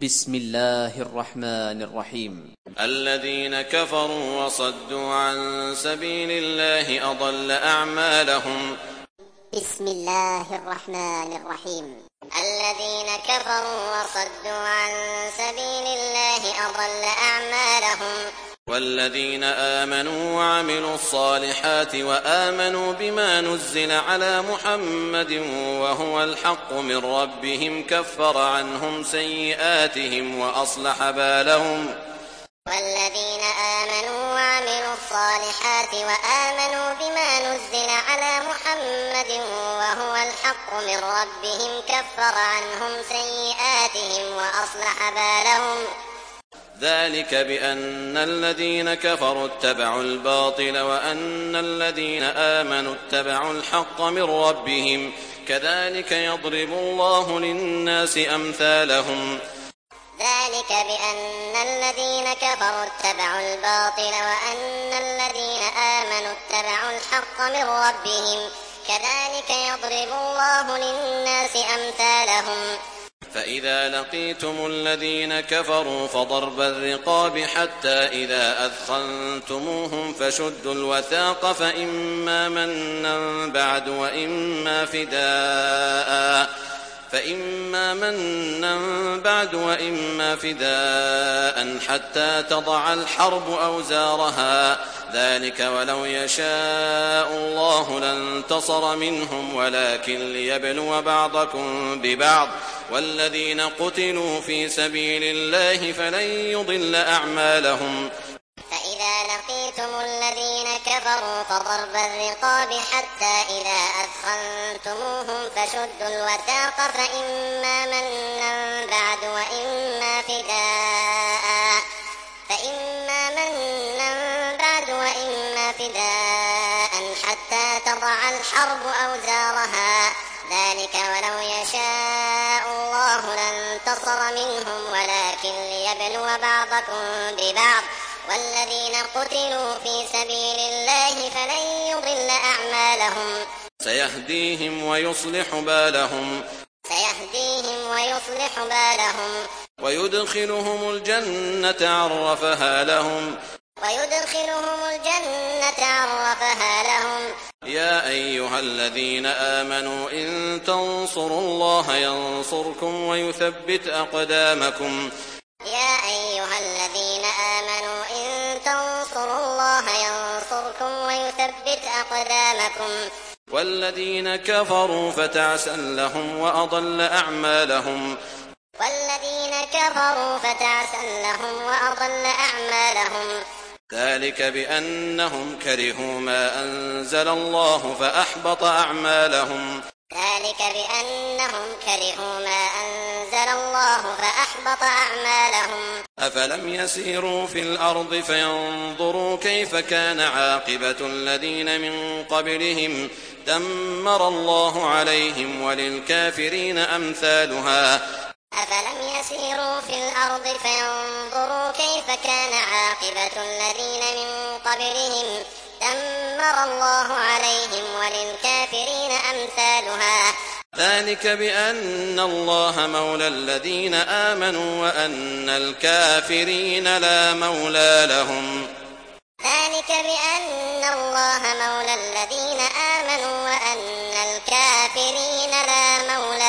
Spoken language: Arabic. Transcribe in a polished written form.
بسم الله الرحمن الرحيم. الذين كفروا وصدوا عن سبيل الله أضل أعمالهم. بسم الله الرحمن الرحيم. الذين كفروا وصدوا عن سبيل الله أضل أعمالهم. والذين آمنوا وعملوا الصالحات وآمنوا بما نزل على محمد وهو الحق من ربهم كفر عنهم سيئاتهم وأصلح بالهم. والذين آمنوا وعملوا الصالحات وآمنوا بما نزل على محمد وهو الحق من ربهم كفر عنهم سيئاتهم وأصلح بالهم. ذلك بأن الذين كفروا اتبعوا الباطل وأن الذين آمنوا اتبعوا الحق من ربهم كذلك يضرب الله للناس أمثالهم. ذلك بأن الذين كفروا اتبعوا الباطل وأن الذين آمنوا اتبعوا الحق من ربهم كذلك يضرب الله للناس أمثالهم. فإذا لقيتم الذين كفروا فضرب الرقاب حتى إذا أثخنتموهم فشدوا الوثاق فإما منا بعد وإما فداء حتى تضع الحرب أوزارها. ذلك ولو يشاء الله لانتصر منهم ولكن ليبلو بعضكم ببعض والذين قتلوا في سبيل الله فلن يضل أعمالهم. فإذا لقيتم الذين كفروا فضرب الرقاب حتى إذا أثخنتموهم فشدوا الوثاق فإما منا بعد وإما فداء حتى تضع الحرب أوزارها. ذلك ولو يشاء الله لانتصر منهم ولكن ليبلو بعضكم ببعض والذين قتلوا في سبيل الله فلن يضل أعمالهم. سيهديهم ويصلح بالهم ويدخلهم الجنة عرفها لهم. يا أيها الذين آمنوا إن تنصروا الله ينصركم ويثبت أقدامكم. يا أيها الذين آمنوا إن تنصروا الله ينصركم ويثبت أقدامكم. والذين كفروا فتعسا لهم وأضل أعمالهم. ذلك بأنهم كرهوا ما أنزل الله فأحبط أعمالهم. أفلم يسيروا في الأرض فينظروا كيف كان عاقبة الذين من قبلهم دمر الله عليهم وللكافرين أمثالها. أفلم يسيروا في الأرض فينظروا كيف كان عاقبة الذين من قبلهم دمر الله عليهم وللكافرين أمثالها. ذلك بأن الله مولى الذين آمنوا وأن الكافرين لا مولى لهم. ذلك بأن الله مولى الذين آمنوا وأن الكافرين لا مولى